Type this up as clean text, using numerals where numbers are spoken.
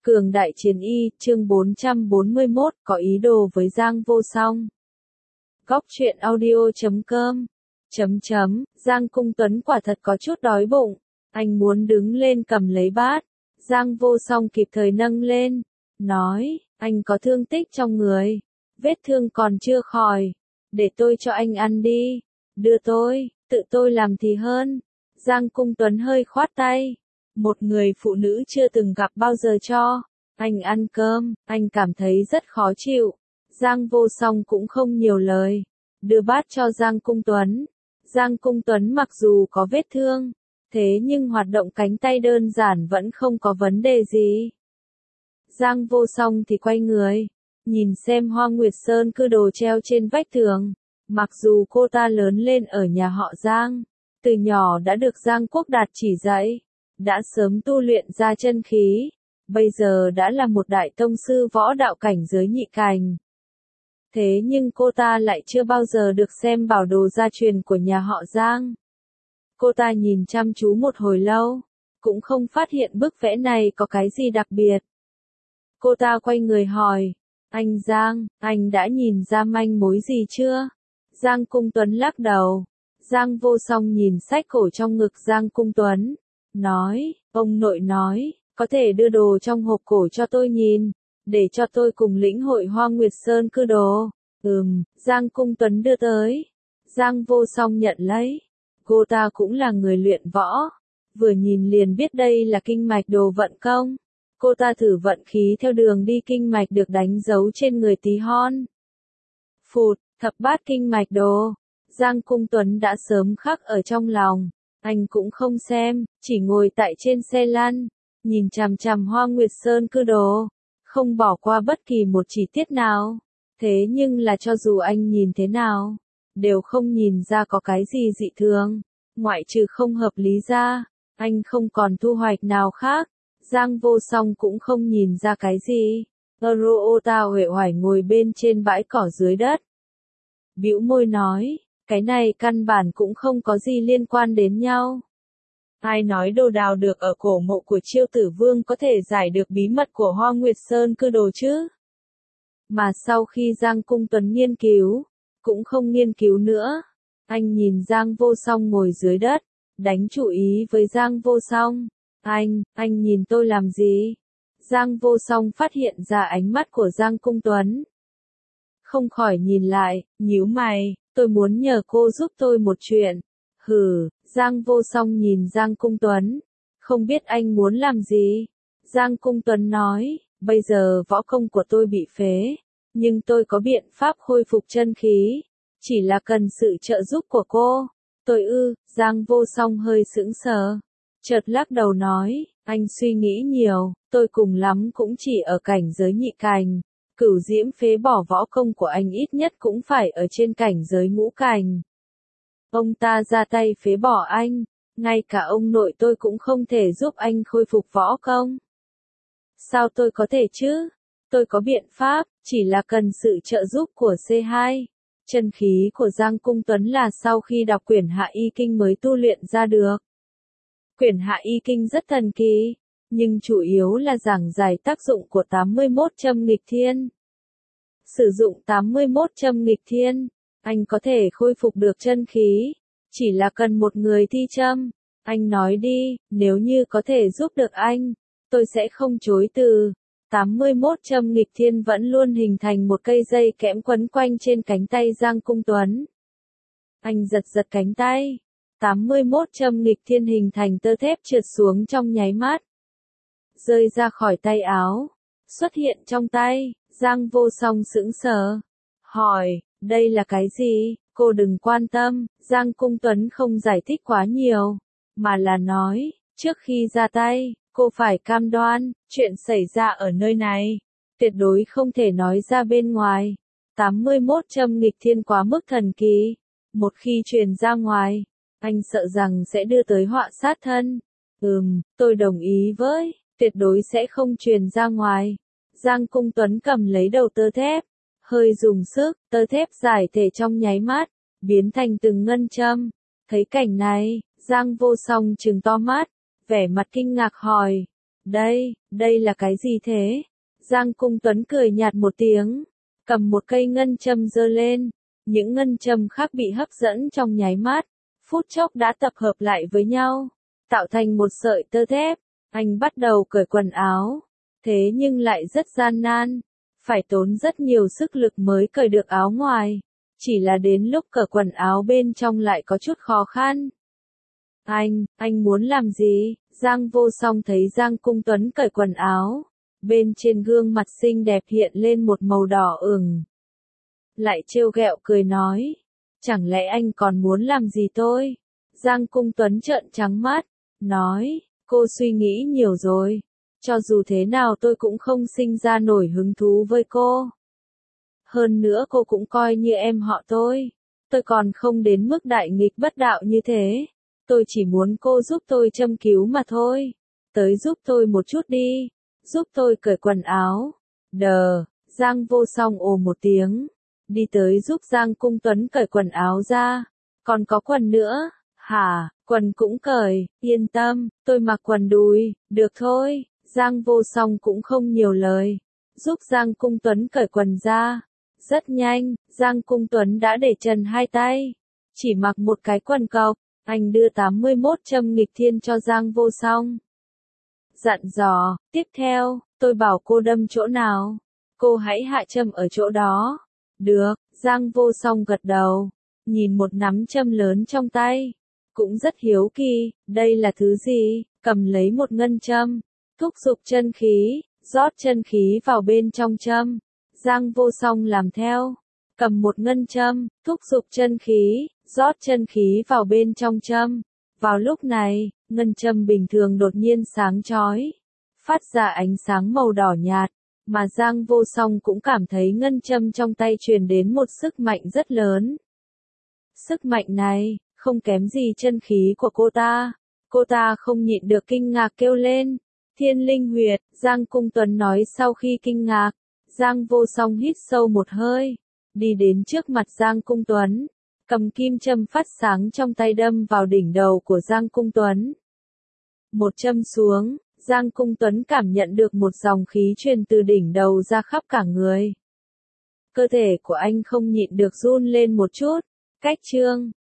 Cường đại chiến y, chương 441, có ý đồ với Giang Vô Song. Góc truyện audio.com. Giang Cung Tuấn quả thật có chút đói bụng. Anh muốn đứng lên cầm lấy bát. Giang Vô Song kịp thời nâng lên. Nói, anh có thương tích trong người. Vết thương còn chưa khỏi. Để tôi cho anh ăn đi. Đưa tôi, tự tôi làm thì hơn. Giang Cung Tuấn hơi khoát tay. Một người phụ nữ chưa từng gặp bao giờ cho anh ăn cơm, anh cảm thấy rất khó chịu. Giang Vô Song cũng không nhiều lời, đưa bát cho Giang Cung Tuấn. Giang Cung Tuấn mặc dù có vết thương, thế nhưng hoạt động cánh tay đơn giản vẫn không có vấn đề gì. Giang Vô Song thì quay người, nhìn xem Hoa Nguyệt Sơn cư đồ treo trên vách tường. Mặc dù cô ta lớn lên ở nhà họ Giang, từ nhỏ đã được Giang Quốc Đạt chỉ dạy, đã sớm tu luyện ra chân khí, bây giờ đã là một đại tông sư võ đạo cảnh giới nhị cành. Thế nhưng cô ta lại chưa bao giờ được xem bảo đồ gia truyền của nhà họ Giang. Cô ta nhìn chăm chú một hồi lâu, cũng không phát hiện bức vẽ này có cái gì đặc biệt. Cô ta quay người hỏi, anh Giang, anh đã nhìn ra manh mối gì chưa? Giang Cung Tuấn lắc đầu. Giang Vô Song nhìn sách cổ trong ngực Giang Cung Tuấn. Nói, ông nội nói, có thể đưa đồ trong hộp cổ cho tôi nhìn, để cho tôi cùng lĩnh hội Hoa Nguyệt Sơn cư đồ. Giang Cung Tuấn đưa tới. Giang Vô Song nhận lấy. Cô ta cũng là người luyện võ, vừa nhìn liền biết đây là kinh mạch đồ vận công. Cô ta thử vận khí theo đường đi kinh mạch được đánh dấu trên người tí hon. Phụt, thập bát kinh mạch đồ. Giang Cung Tuấn đã sớm khắc ở trong lòng. Anh cũng không xem, chỉ ngồi tại trên xe lăn, nhìn chằm chằm Hoa Nguyệt Sơn cư đồ, không bỏ qua bất kỳ một chi tiết nào. Thế nhưng là cho dù anh nhìn thế nào, đều không nhìn ra có cái gì dị thường, ngoại trừ không hợp lý ra, anh không còn thu hoạch nào khác. Giang Vô Song cũng không nhìn ra cái gì. Ota uể oải ngồi bên trên bãi cỏ dưới đất, bĩu môi nói, cái này căn bản cũng không có gì liên quan đến nhau. Ai nói đồ đào được ở cổ mộ của Chiêu Tử Vương có thể giải được bí mật của Hoa Nguyệt Sơn cư đồ chứ? Mà sau khi Giang Cung Tuấn nghiên cứu, cũng không nghiên cứu nữa. Anh nhìn Giang Vô Song ngồi dưới đất, đánh chủ ý với Giang Vô Song. Anh nhìn tôi làm gì? Giang Vô Song phát hiện ra ánh mắt của Giang Cung Tuấn. Không khỏi nhìn lại, nhíu mày, tôi muốn nhờ cô giúp tôi một chuyện. Giang Vô Song nhìn Giang Cung Tuấn. Không biết anh muốn làm gì? Giang Cung Tuấn nói, bây giờ võ công của tôi bị phế, nhưng tôi có biện pháp khôi phục chân khí, chỉ là cần sự trợ giúp của cô. Giang Vô Song hơi sững sờ, chợt lắc đầu nói, anh suy nghĩ nhiều, tôi cùng lắm cũng chỉ ở cảnh giới nhị cành. Cửu Diễm phế bỏ võ công của anh ít nhất cũng phải ở trên cảnh giới ngũ cành. Ông ta ra tay phế bỏ anh, ngay cả ông nội tôi cũng không thể giúp anh khôi phục võ công. Sao tôi có thể chứ? Tôi có biện pháp, chỉ là cần sự trợ giúp của C2. Chân khí của Giang Cung Tuấn là sau khi đọc quyển Hạ Y Kinh mới tu luyện ra được. Quyển Hạ Y Kinh rất thần kỳ, nhưng chủ yếu là giảng giải tác dụng của 81 châm nghịch thiên. Sử dụng 81 châm nghịch thiên, anh có thể khôi phục được chân khí, chỉ là cần một người thi châm. Anh nói đi, nếu như có thể giúp được anh, tôi sẽ không chối từ. 81 châm nghịch thiên vẫn luôn hình thành một cây dây kẽm quấn quanh trên cánh tay Giang Cung Tuấn. Anh giật giật cánh tay. 81 châm nghịch thiên hình thành tơ thép trượt xuống trong nháy mắt, rơi ra khỏi tay áo, xuất hiện trong tay. Giang Vô Song sững sờ, hỏi, đây là cái gì? Cô đừng quan tâm. Giang Cung Tuấn không giải thích quá nhiều, mà là nói, trước khi ra tay, cô phải cam đoan, chuyện xảy ra ở nơi này, tuyệt đối không thể nói ra bên ngoài. 81 châm nghịch thiên quá mức thần kỳ, một khi truyền ra ngoài, anh sợ rằng sẽ đưa tới họa sát thân. Tôi đồng ý với, tuyệt đối sẽ không truyền ra ngoài. Giang Cung Tuấn cầm lấy đầu tơ thép, hơi dùng sức, tơ thép giải thể trong nháy mắt, biến thành từng ngân châm. Thấy cảnh này, Giang Vô Song trừng to mắt, vẻ mặt kinh ngạc hỏi, Đây là cái gì thế? Giang Cung Tuấn cười nhạt một tiếng, cầm một cây ngân châm giơ lên. Những ngân châm khác bị hấp dẫn trong nháy mắt, phút chốc đã tập hợp lại với nhau, tạo thành một sợi tơ thép. Anh bắt đầu cởi quần áo, thế nhưng lại rất gian nan, phải tốn rất nhiều sức lực mới cởi được áo ngoài. Chỉ là đến lúc cởi quần áo bên trong lại có chút khó khăn. Anh muốn làm gì? Giang Vô Song thấy Giang Cung Tuấn cởi quần áo, bên trên gương mặt xinh đẹp hiện lên một màu đỏ ửng. Lại trêu ghẹo cười nói, chẳng lẽ anh còn muốn làm gì tôi? Giang Cung Tuấn trợn trắng mắt, nói, cô suy nghĩ nhiều rồi, cho dù thế nào tôi cũng không sinh ra nổi hứng thú với cô. Hơn nữa cô cũng coi như em họ tôi còn không đến mức đại nghịch bất đạo như thế. Tôi chỉ muốn cô giúp tôi châm cứu mà thôi. Tới giúp tôi một chút đi, giúp tôi cởi quần áo. Giang Vô Song ồ một tiếng, đi tới giúp Giang Cung Tuấn cởi quần áo ra. Còn có quần nữa, hả? Quần cũng cởi, yên tâm, tôi mặc quần đùi, được thôi. Giang Vô Song cũng không nhiều lời, giúp Giang Cung Tuấn cởi quần ra. Rất nhanh, Giang Cung Tuấn đã để trần hai tay, chỉ mặc một cái quần cộc. Anh đưa 81 châm nghịch thiên cho Giang Vô Song, dặn dò, tiếp theo, tôi bảo cô đâm chỗ nào, cô hãy hạ châm ở chỗ đó. Được, Giang Vô Song gật đầu, nhìn một nắm châm lớn trong tay, cũng rất hiếu kỳ, đây là thứ gì, cầm lấy một ngân châm, thúc giục chân khí, rót chân khí vào bên trong châm. Giang Vô Song làm theo, cầm một ngân châm, thúc giục chân khí, rót chân khí vào bên trong châm. Vào lúc này, ngân châm bình thường đột nhiên sáng chói, phát ra ánh sáng màu đỏ nhạt, mà Giang Vô Song cũng cảm thấy ngân châm trong tay truyền đến một sức mạnh rất lớn. Sức mạnh này, không kém gì chân khí của cô ta. Cô ta không nhịn được kinh ngạc kêu lên, Thiên Linh Huyệt. Giang Cung Tuấn nói sau khi kinh ngạc. Giang Vô Song hít sâu một hơi, đi đến trước mặt Giang Cung Tuấn, cầm kim châm phát sáng trong tay đâm vào đỉnh đầu của Giang Cung Tuấn. Một châm xuống, Giang Cung Tuấn cảm nhận được một dòng khí truyền từ đỉnh đầu ra khắp cả người. Cơ thể của anh không nhịn được run lên một chút. Cách chương